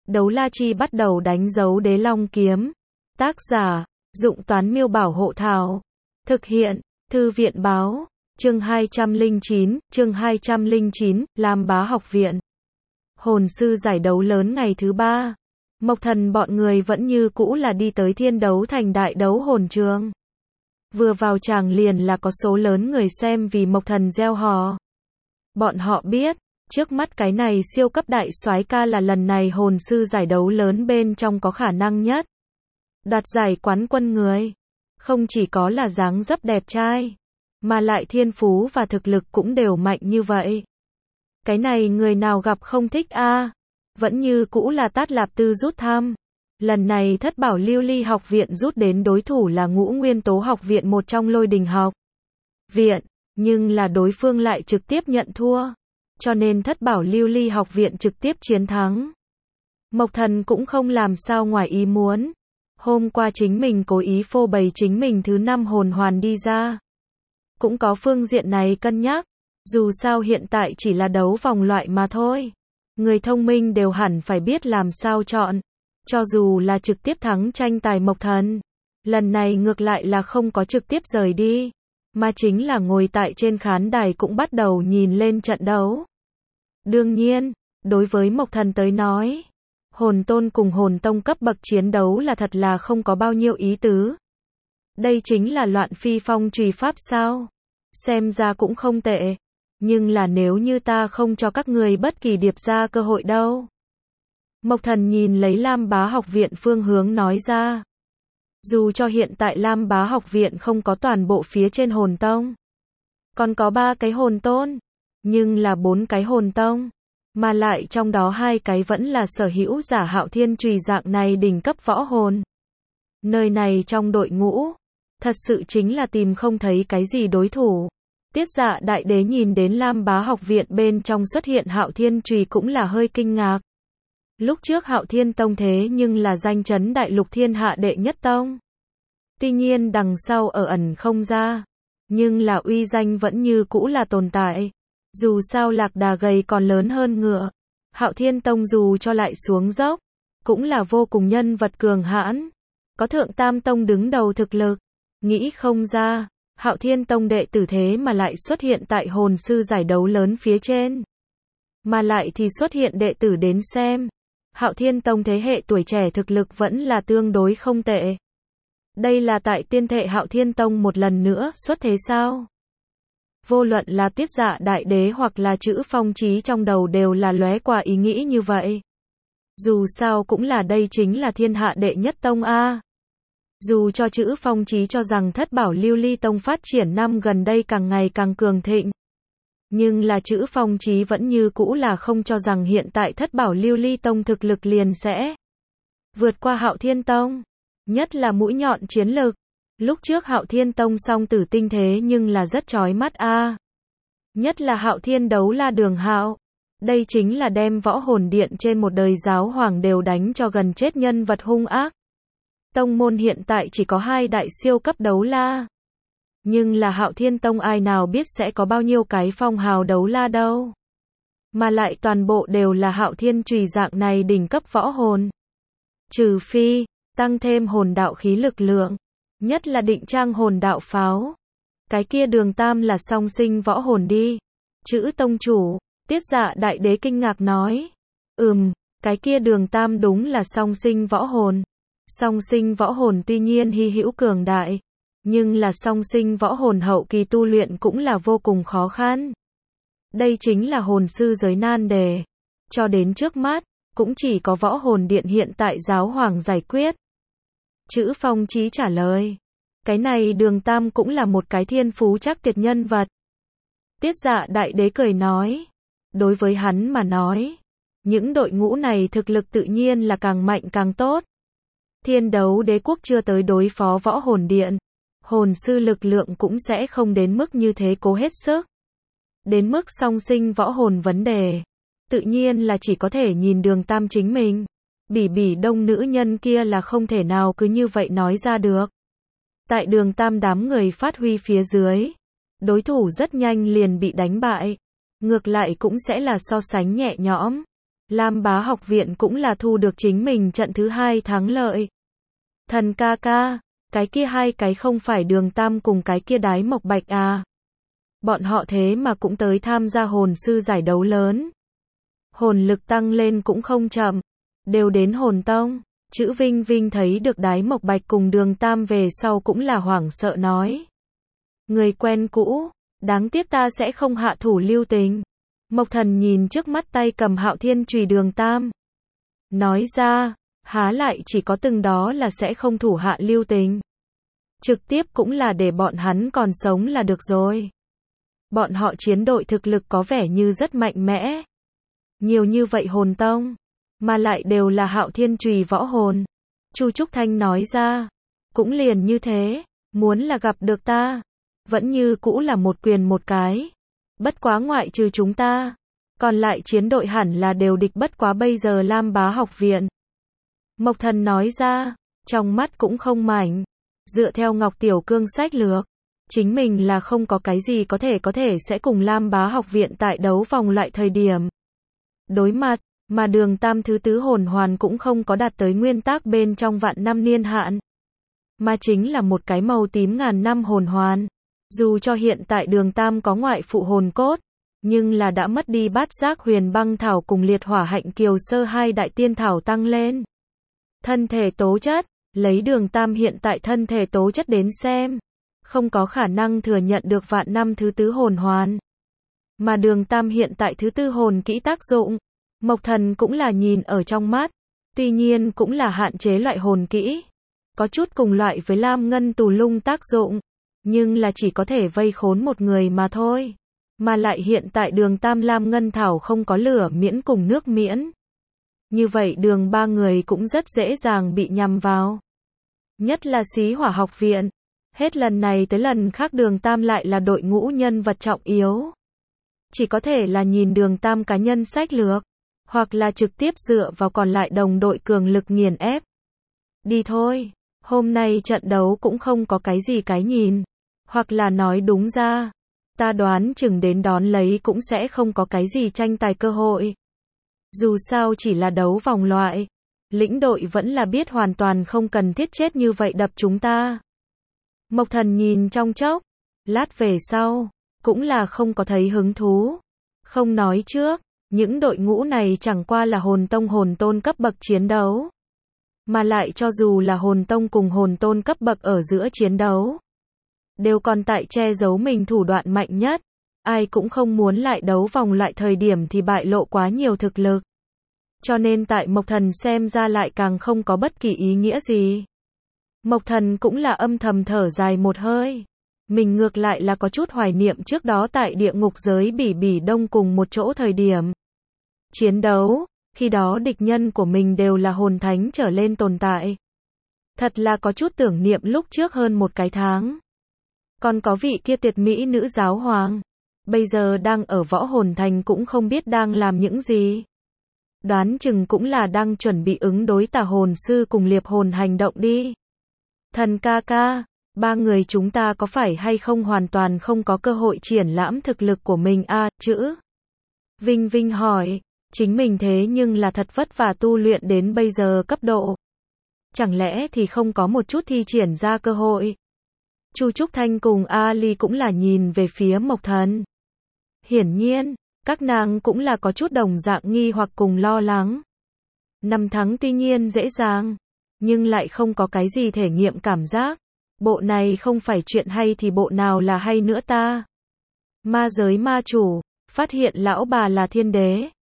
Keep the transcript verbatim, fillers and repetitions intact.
Đấu la chi bắt đầu đánh dấu đế long kiếm. Tác giả, Dụng Toán Miêu Bảo Hộ Thảo. Thực hiện, Thư viện Báo. Chương hai trăm lẻ chín, chương hai trăm lẻ chín, Lam Bá Học Viện. Hồn sư giải đấu lớn ngày thứ ba. Mộc Thần bọn người vẫn như cũ là đi tới Thiên Đấu Thành đại đấu hồn trường. Vừa vào tràng liền là có số lớn người xem vì Mộc Thần reo hò. Bọn họ biết, trước mắt cái này siêu cấp đại soái ca là lần này hồn sư giải đấu lớn bên trong có khả năng nhất. Đoạt giải quán quân người. Không chỉ có là dáng dấp đẹp trai, mà lại thiên phú và thực lực cũng đều mạnh như vậy. Cái này người nào gặp không thích a? À? Vẫn như cũ là Tát Lạp Tư rút thăm. Lần này Thất Bảo Lưu Ly học viện rút đến đối thủ là Ngũ Nguyên Tố học viện, một trong Lôi Đình học viện, nhưng là đối phương lại trực tiếp nhận thua. Cho nên Thất Bảo Lưu Ly học viện trực tiếp chiến thắng. Mộc Thần cũng không làm sao ngoài ý muốn. Hôm qua chính mình cố ý phô bày chính mình thứ năm hồn hoàn đi ra. Cũng có phương diện này cân nhắc. Dù sao hiện tại chỉ là đấu vòng loại mà thôi. Người thông minh đều hẳn phải biết làm sao chọn. Cho dù là trực tiếp thắng tranh tài Mộc Thần, lần này ngược lại là không có trực tiếp rời đi, mà chính là ngồi tại trên khán đài cũng bắt đầu nhìn lên trận đấu. Đương nhiên, đối với Mộc Thần tới nói, hồn tôn cùng hồn tông cấp bậc chiến đấu là thật là không có bao nhiêu ý tứ. Đây chính là loạn phi phong trùy pháp sao? Xem ra cũng không tệ. Nhưng là nếu như ta không cho các người bất kỳ điệp ra cơ hội đâu. Mộc Thần nhìn lấy Lam Bá học viện phương hướng nói ra. Dù cho hiện tại Lam Bá học viện không có toàn bộ phía trên hồn tông, còn có ba cái hồn tôn, nhưng là bốn cái hồn tông, mà lại trong đó hai cái vẫn là sở hữu giả Hạo Thiên Chùy dạng này đỉnh cấp võ hồn. Nơi này trong đội ngũ, thật sự chính là tìm không thấy cái gì đối thủ. Tiết Dạ Đại Đế nhìn đến Lam Bá học viện bên trong xuất hiện Hạo Thiên Chùy cũng là hơi kinh ngạc. Lúc trước Hạo Thiên Tông thế nhưng là danh chấn đại lục thiên hạ đệ nhất tông. Tuy nhiên đằng sau ở ẩn không ra, nhưng là uy danh vẫn như cũ là tồn tại. Dù sao lạc đà gầy còn lớn hơn ngựa. Hạo Thiên Tông dù cho lại xuống dốc, cũng là vô cùng nhân vật cường hãn. Có Thượng Tam Tông đứng đầu thực lực. Nghĩ không ra, Hạo Thiên Tông đệ tử thế mà lại xuất hiện tại hồn sư giải đấu lớn phía trên. Mà lại thì xuất hiện đệ tử đến xem. Hạo Thiên Tông thế hệ tuổi trẻ thực lực vẫn là tương đối không tệ. Đây là tại tiên thệ Hạo Thiên Tông một lần nữa xuất thế sao? Vô luận là Tiết Dạ Đại Đế hoặc là Chữ Phong Chí trong đầu đều là lóe qua ý nghĩ như vậy. Dù sao cũng là đây chính là thiên hạ đệ nhất tông a. Dù cho Chữ Phong Chí cho rằng Thất Bảo Lưu Ly Tông phát triển năm gần đây càng ngày càng cường thịnh, nhưng là Chữ Phong Chí vẫn như cũ là không cho rằng hiện tại Thất Bảo Lưu Ly Tông thực lực liền sẽ vượt qua Hạo Thiên Tông, nhất là mũi nhọn chiến lực. Lúc trước Hạo Thiên Tông song tử tinh thế nhưng là rất chói mắt a. À. Nhất là Hạo Thiên Đấu La Đường Hạo, đây chính là đem võ hồn điện trên một đời giáo hoàng đều đánh cho gần chết nhân vật hung ác. Tông môn hiện tại chỉ có hai đại siêu cấp đấu la. Nhưng là Hạo Thiên Tông ai nào biết sẽ có bao nhiêu cái phong hào đấu la đâu. Mà lại toàn bộ đều là Hạo Thiên Chùy dạng này đỉnh cấp võ hồn. Trừ phi, tăng thêm hồn đạo khí lực lượng. Nhất là định trang hồn đạo pháo. Cái kia Đường Tam là song sinh võ hồn đi. Chữ tông chủ, Tiết Dạ Đại Đế kinh ngạc nói. Ừm, cái kia Đường Tam đúng là song sinh võ hồn. Song sinh võ hồn tuy nhiên hy hữu cường đại, nhưng là song sinh võ hồn hậu kỳ tu luyện cũng là vô cùng khó khăn. Đây chính là hồn sư giới nan đề. Cho đến trước mắt, cũng chỉ có võ hồn điện hiện tại giáo hoàng giải quyết. Chữ Phong Chí trả lời. Cái này Đường Tam cũng là một cái thiên phú chắc tuyệt nhân vật. Tiết Dạ Đại Đế cười nói. Đối với hắn mà nói, những đội ngũ này thực lực tự nhiên là càng mạnh càng tốt. Thiên Đấu Đế quốc chưa tới đối phó võ hồn điện, hồn sư lực lượng cũng sẽ không đến mức như thế cố hết sức. Đến mức song sinh võ hồn vấn đề, tự nhiên là chỉ có thể nhìn Đường Tam chính mình. Bỉ bỉ đông nữ nhân kia là không thể nào cứ như vậy nói ra được. Tại Đường Tam đám người phát huy phía dưới, đối thủ rất nhanh liền bị đánh bại. Ngược lại cũng sẽ là so sánh nhẹ nhõm. Lam Bá học viện cũng là thu được chính mình trận thứ hai thắng lợi. Thần ca ca, cái kia hai cái không phải Đường Tam cùng cái kia Đái Mộc Bạch à? Bọn họ thế mà cũng tới tham gia hồn sư giải đấu lớn. Hồn lực tăng lên cũng không chậm, đều đến hồn tông. Chữ Vinh Vinh thấy được Đái Mộc Bạch cùng Đường Tam về sau cũng là hoảng sợ nói. Người quen cũ, đáng tiếc ta sẽ không hạ thủ lưu tình. Mộc Thần nhìn trước mắt tay cầm Hạo Thiên chùy Đường Tam. Nói ra, há lại chỉ có từng đó là sẽ không thủ hạ lưu tình. Trực tiếp cũng là để bọn hắn còn sống là được rồi. Bọn họ chiến đội thực lực có vẻ như rất mạnh mẽ. Nhiều như vậy hồn tông, mà lại đều là Hạo Thiên chùy võ hồn. Chu Trúc Thanh nói ra, cũng liền như thế, muốn là gặp được ta, vẫn như cũ là một quyền một cái. Bất quá ngoại trừ chúng ta, còn lại chiến đội hẳn là đều địch bất quá bây giờ Lam Bá học viện. Mộc Thần nói ra, trong mắt cũng không mảnh. Dựa theo Ngọc Tiểu Cương sách lược, chính mình là không có cái gì có thể có thể sẽ cùng Lam Bá học viện tại đấu vòng loại thời điểm đối mặt, mà Đường Tam thứ tứ hồn hoàn cũng không có đạt tới nguyên tắc bên trong vạn năm niên hạn, mà chính là một cái màu tím ngàn năm hồn hoàn. Dù cho hiện tại Đường Tam có ngoại phụ hồn cốt, nhưng là đã mất đi bát giác huyền băng thảo cùng liệt hỏa hạnh kiều sơ hai đại tiên thảo tăng lên. Thân thể tố chất, lấy Đường Tam hiện tại thân thể tố chất đến xem, không có khả năng thừa nhận được vạn năm thứ tứ hồn hoàn. Mà Đường Tam hiện tại thứ tư hồn kỹ tác dụng, Mộc Thần cũng là nhìn ở trong mắt, tuy nhiên cũng là hạn chế loại hồn kỹ, có chút cùng loại với Lam Ngân Tù Lung tác dụng, nhưng là chỉ có thể vây khốn một người mà thôi. Mà lại hiện tại Đường Tam Lam Ngân Thảo không có lửa miễn cùng nước miễn. Như vậy Đường ba người cũng rất dễ dàng bị nhằm vào. Nhất là Xí Hỏa học viện. Hết lần này tới lần khác Đường Tam lại là đội ngũ nhân vật trọng yếu. Chỉ có thể là nhìn Đường Tam cá nhân sách lược, hoặc là trực tiếp dựa vào còn lại đồng đội cường lực nghiền ép. Đi thôi, hôm nay trận đấu cũng không có cái gì cái nhìn. Hoặc là nói đúng ra, ta đoán chừng đến đón lấy cũng sẽ không có cái gì tranh tài cơ hội. Dù sao chỉ là đấu vòng loại, lĩnh đội vẫn là biết hoàn toàn không cần thiết chết như vậy đập chúng ta. Mộc Thần nhìn trong chốc, lát về sau, cũng là không có thấy hứng thú. Không nói trước, những đội ngũ này chẳng qua là hồn tông hồn tôn cấp bậc chiến đấu. Mà lại cho dù là hồn tông cùng hồn tôn cấp bậc ở giữa chiến đấu, đều còn tại che giấu mình thủ đoạn mạnh nhất. Ai cũng không muốn lại đấu vòng loại thời điểm thì bại lộ quá nhiều thực lực. Cho nên tại Mộc Thần xem ra lại càng không có bất kỳ ý nghĩa gì. Mộc Thần cũng là âm thầm thở dài một hơi. Mình ngược lại là có chút hoài niệm trước đó tại địa ngục giới Bỉ Bỉ Đông cùng một chỗ thời điểm chiến đấu, khi đó địch nhân của mình đều là hồn thánh trở lên tồn tại. Thật là có chút tưởng niệm lúc trước hơn một cái tháng. Còn có vị kia tuyệt mỹ nữ giáo hoàng, bây giờ đang ở võ hồn thành cũng không biết đang làm những gì. Đoán chừng cũng là đang chuẩn bị ứng đối tà hồn sư cùng liệp hồn hành động đi. Thần ca ca, ba người chúng ta có phải hay không hoàn toàn không có cơ hội triển lãm thực lực của mình a? À, chữ Vinh Vinh hỏi, chính mình thế nhưng là thật vất vả tu luyện đến bây giờ cấp độ. Chẳng lẽ thì không có một chút thi triển ra cơ hội? Chu Trúc Thanh cùng Ali cũng là nhìn về phía Mộc Thần. Hiển nhiên, các nàng cũng là có chút đồng dạng nghi hoặc cùng lo lắng. Năm thắng tuy nhiên dễ dàng, nhưng lại không có cái gì thể nghiệm cảm giác. Bộ này không phải chuyện hay thì bộ nào là hay nữa ta? Ma giới ma chủ, phát hiện lão bà là thiên đế.